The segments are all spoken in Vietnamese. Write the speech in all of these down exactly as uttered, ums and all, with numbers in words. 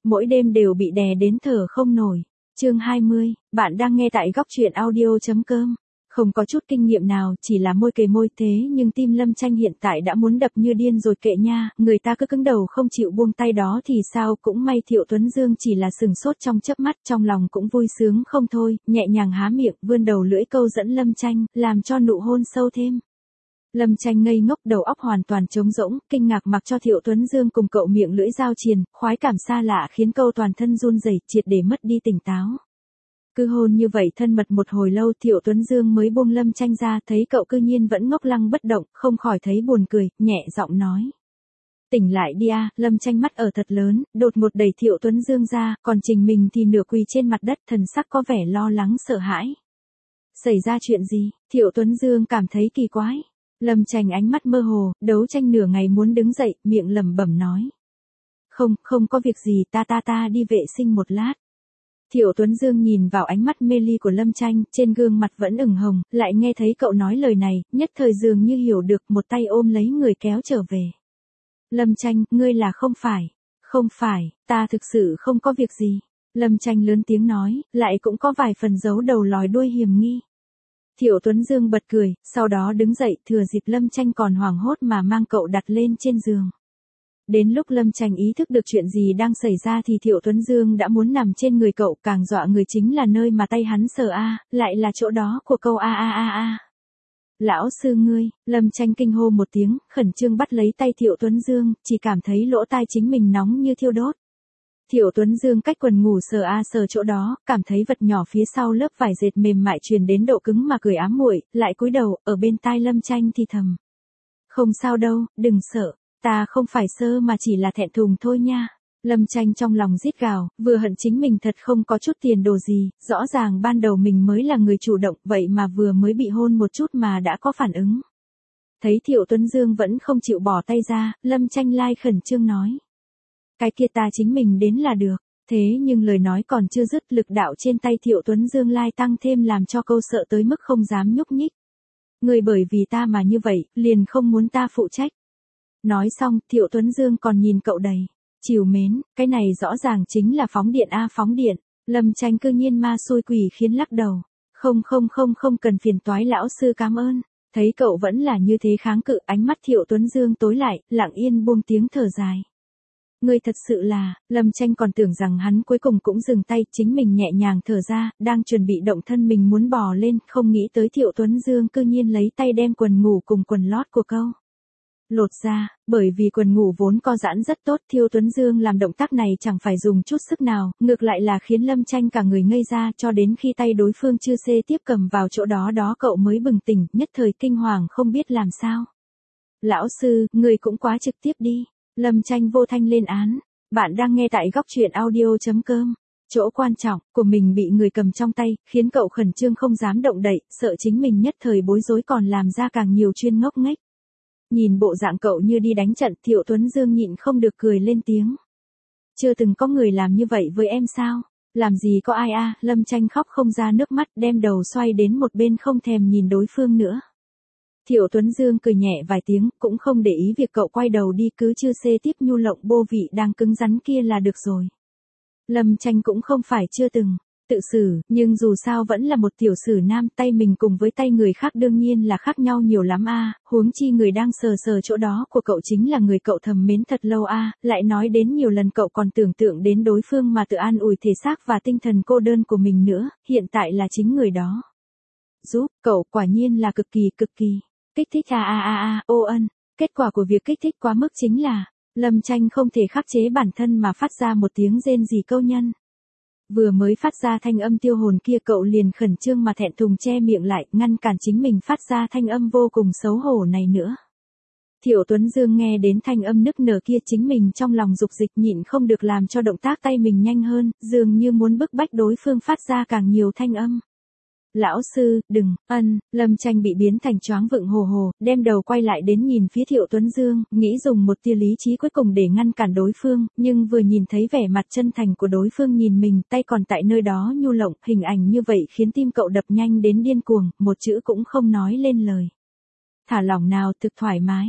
mỗi đêm đều bị đè đến thở không nổi. Chương hai mươi, bạn đang nghe tại góc truyện audio chấm com. Không có chút kinh nghiệm nào, chỉ là môi kề môi thế nhưng tim Lâm Tranh hiện tại đã muốn đập như điên rồi kệ nha, người ta cứ cứng đầu không chịu buông tay đó thì sao, cũng may Thiệu Tuấn Dương chỉ là sừng sốt trong chớp mắt, trong lòng cũng vui sướng không thôi, nhẹ nhàng há miệng, vươn đầu lưỡi câu dẫn Lâm Tranh, làm cho nụ hôn sâu thêm. Lâm Tranh ngây ngốc, đầu óc hoàn toàn trống rỗng, kinh ngạc mặc cho Thiệu Tuấn Dương cùng cậu miệng lưỡi giao triền, khoái cảm xa lạ khiến cậu toàn thân run rẩy, triệt để mất đi tỉnh táo. Cứ hôn như vậy thân mật một hồi lâu, Thiệu Tuấn Dương mới buông Lâm Tranh ra, thấy cậu cư nhiên vẫn ngốc lăng bất động, không khỏi thấy buồn cười, nhẹ giọng nói. Tỉnh lại đi a. Lâm Tranh mắt ở thật lớn, đột ngột đẩy Thiệu Tuấn Dương ra, còn Trình mình thì nửa quỳ trên mặt đất, thần sắc có vẻ lo lắng sợ hãi. Xảy ra chuyện gì? Thiệu Tuấn Dương cảm thấy kỳ quái. Lâm Tranh ánh mắt mơ hồ, đấu tranh nửa ngày muốn đứng dậy, miệng lẩm bẩm nói. Không, không có việc gì, ta ta ta đi vệ sinh một lát. Thiệu Tuấn Dương nhìn vào ánh mắt mê ly của Lâm Tranh, trên gương mặt vẫn ửng hồng, lại nghe thấy cậu nói lời này, nhất thời dường như hiểu được, một tay ôm lấy người kéo trở về. Lâm Tranh, ngươi là không phải, không phải, ta thực sự không có việc gì. Lâm Tranh lớn tiếng nói, lại cũng có vài phần giấu đầu lòi đuôi hiểm nghi. Thiệu Tuấn Dương bật cười, sau đó đứng dậy, thừa dịp Lâm Tranh còn hoảng hốt mà mang cậu đặt lên trên giường. Đến lúc Lâm Tranh ý thức được chuyện gì đang xảy ra thì Thiệu Tuấn Dương đã muốn nằm trên người cậu, càng dọa người chính là nơi mà tay hắn sờ a, lại là chỗ đó của câu a a a a. Lão sư ngươi, Lâm Tranh kinh hô một tiếng, khẩn trương bắt lấy tay Thiệu Tuấn Dương, chỉ cảm thấy lỗ tai chính mình nóng như thiêu đốt. Thiệu Tuấn Dương cách quần ngủ sờ a sờ chỗ đó, cảm thấy vật nhỏ phía sau lớp vải dệt mềm mại truyền đến độ cứng mà cười ám muội, lại cúi đầu, ở bên tai Lâm Tranh thì thầm. Không sao đâu, đừng sợ, ta không phải sơ mà chỉ là thẹn thùng thôi nha. Lâm Tranh trong lòng rít gào, vừa hận chính mình thật không có chút tiền đồ gì, rõ ràng ban đầu mình mới là người chủ động, vậy mà vừa mới bị hôn một chút mà đã có phản ứng. Thấy Thiệu Tuấn Dương vẫn không chịu bỏ tay ra, Lâm Tranh lai khẩn trương nói. Cái kia ta chính mình đến là được. Thế nhưng lời nói còn chưa dứt, lực đạo trên tay Thiệu Tuấn Dương lai tăng thêm làm cho câu sợ tới mức không dám nhúc nhích. Người bởi vì ta mà như vậy, liền không muốn ta phụ trách. Nói xong, Thiệu Tuấn Dương còn nhìn cậu đầy trìu mến, cái này rõ ràng chính là phóng điện a phóng điện. Lâm Tranh cư nhiên ma xui quỷ khiến lắc đầu. Không không không không cần phiền toái lão sư cảm ơn. Thấy cậu vẫn là như thế kháng cự, ánh mắt Thiệu Tuấn Dương tối lại, lặng yên buông tiếng thở dài. Ngươi thật sự là, Lâm Tranh còn tưởng rằng hắn cuối cùng cũng dừng tay, chính mình nhẹ nhàng thở ra, đang chuẩn bị động thân mình muốn bò lên, không nghĩ tới Thiệu Tuấn Dương cư nhiên lấy tay đem quần ngủ cùng quần lót của câu lột ra, bởi vì quần ngủ vốn co giãn rất tốt, Thiệu Tuấn Dương làm động tác này chẳng phải dùng chút sức nào, ngược lại là khiến Lâm Tranh cả người ngây ra, cho đến khi tay đối phương chưa xê tiếp cầm vào chỗ đó đó cậu mới bừng tỉnh, nhất thời kinh hoàng không biết làm sao. Lão sư, người cũng quá trực tiếp đi. Lâm Tranh vô thanh lên án. Bạn đang nghe tại góc truyện audio chấm com. Chỗ quan trọng của mình bị người cầm trong tay, khiến cậu khẩn trương không dám động đậy, sợ chính mình nhất thời bối rối còn làm ra càng nhiều chuyên ngốc nghếch. Nhìn bộ dạng cậu như đi đánh trận, Thiệu Tuấn Dương nhịn không được cười lên tiếng. Chưa từng có người làm như vậy với em sao? Làm gì có ai a? Lâm Tranh khóc không ra nước mắt, đem đầu xoay đến một bên không thèm nhìn đối phương nữa. Thiệu Tuấn Dương cười nhẹ vài tiếng, cũng không để ý việc cậu quay đầu đi, cứ chưa xê tiếp nhu lộng bô vị đang cứng rắn kia là được rồi. Lâm Tranh cũng không phải chưa từng tự xử, nhưng dù sao vẫn là một tiểu sử nam, tay mình cùng với tay người khác đương nhiên là khác nhau nhiều lắm a, huống chi người đang sờ sờ chỗ đó của cậu chính là người cậu thầm mến thật lâu a, lại nói đến nhiều lần cậu còn tưởng tượng đến đối phương mà tự an ủi thể xác và tinh thần cô đơn của mình nữa, hiện tại là chính người đó. Giúp, cậu quả nhiên là cực kỳ cực kỳ kích thích a a a a, ô ân, kết quả của việc kích thích quá mức chính là, Lâm Tranh không thể khắc chế bản thân mà phát ra một tiếng rên rỉ câu nhân. Vừa mới phát ra thanh âm tiêu hồn kia cậu liền khẩn trương mà thẹn thùng che miệng lại, ngăn cản chính mình phát ra thanh âm vô cùng xấu hổ này nữa. Thiệu Tuấn Dương nghe đến thanh âm nức nở kia chính mình trong lòng dục dịch nhịn không được làm cho động tác tay mình nhanh hơn, dường như muốn bức bách đối phương phát ra càng nhiều thanh âm. Lão sư, đừng, ân, Lâm Tranh bị biến thành choáng vựng hồ hồ, đem đầu quay lại đến nhìn phía Thiệu Tuấn Dương, nghĩ dùng một tia lý trí cuối cùng để ngăn cản đối phương, nhưng vừa nhìn thấy vẻ mặt chân thành của đối phương nhìn mình, tay còn tại nơi đó nhu lộng, hình ảnh như vậy khiến tim cậu đập nhanh đến điên cuồng, một chữ cũng không nói lên lời. Thả lỏng nào, thực thoải mái.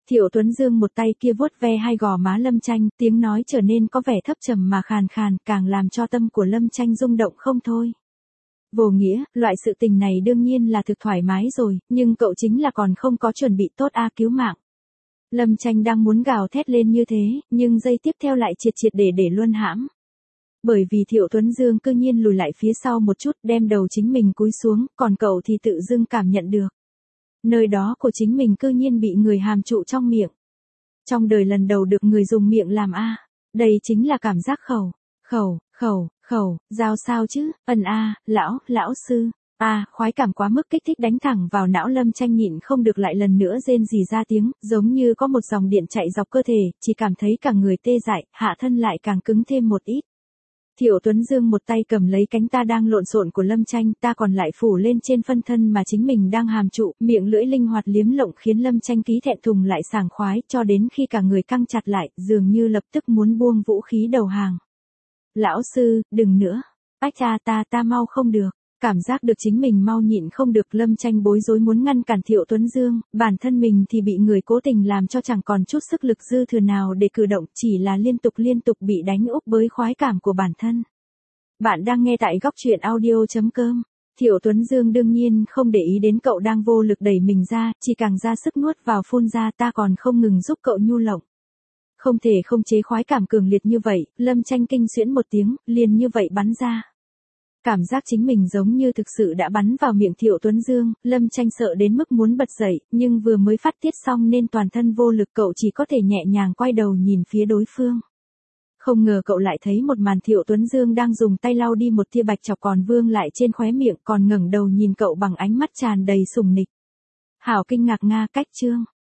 Thiệu Tuấn Dương một tay kia vuốt ve hai gò má Lâm Tranh, tiếng nói trở nên có vẻ thấp trầm mà khàn khàn, càng làm cho tâm của Lâm Tranh rung động không thôi. Vô nghĩa, loại sự tình này đương nhiên là thực thoải mái rồi, nhưng cậu chính là còn không có chuẩn bị tốt a cứu mạng. Lâm Tranh đang muốn gào thét lên như thế, nhưng giây tiếp theo lại triệt triệt để để luân hãm. Bởi vì Thiệu Tuấn Dương cư nhiên lùi lại phía sau một chút, đem đầu chính mình cúi xuống, còn cậu thì tự dưng cảm nhận được. Nơi đó của chính mình cư nhiên bị người hàm trụ trong miệng. Trong đời lần đầu được người dùng miệng làm a, đây chính là cảm giác khẩu, khẩu, khẩu, khẩu, giao sao chứ, ân a, lão, lão sư, a, khoái cảm quá mức kích thích đánh thẳng vào não Lâm Tranh nhịn không được lại lần nữa rên rỉ ra tiếng, giống như có một dòng điện chạy dọc cơ thể, chỉ cảm thấy cả người tê dại, hạ thân lại càng cứng thêm một ít. Thiệu Tuấn Dương một tay cầm lấy cánh ta đang lộn xộn của Lâm Tranh, ta còn lại phủ lên trên phân thân mà chính mình đang hàm trụ, miệng lưỡi linh hoạt liếm lộng khiến Lâm Tranh ký thẹn thùng lại sảng khoái, cho đến khi cả người căng chặt lại, dường như lập tức muốn buông vũ khí đầu hàng. Lão sư, đừng nữa. Ách cha ta ta mau không được. Cảm giác được chính mình mau nhịn không được, Lâm Tranh bối rối muốn ngăn cản Thiệu Tuấn Dương, bản thân mình thì bị người cố tình làm cho chẳng còn chút sức lực dư thừa nào để cử động, chỉ là liên tục liên tục bị đánh úp với khoái cảm của bản thân. Bạn đang nghe tại góc truyện audio chấm com. Thiệu Tuấn Dương đương nhiên không để ý đến cậu đang vô lực đẩy mình ra, chỉ càng ra sức nuốt vào phun ra, ta còn không ngừng giúp cậu nhu lộng. Không thể không chế khoái cảm cường liệt như vậy, Lâm Tranh kinh xuyễn một tiếng, liền như vậy bắn ra. Cảm giác chính mình giống như thực sự đã bắn vào miệng Thiệu Tuấn Dương, Lâm Tranh sợ đến mức muốn bật dậy, nhưng vừa mới phát tiết xong nên toàn thân vô lực, cậu chỉ có thể nhẹ nhàng quay đầu nhìn phía đối phương. Không ngờ cậu lại thấy một màn Thiệu Tuấn Dương đang dùng tay lau đi một tia bạch chọc còn vương lại trên khóe miệng, còn ngẩng đầu nhìn cậu bằng ánh mắt tràn đầy sùng nịch. Hảo kinh ngạc nga, cách chương.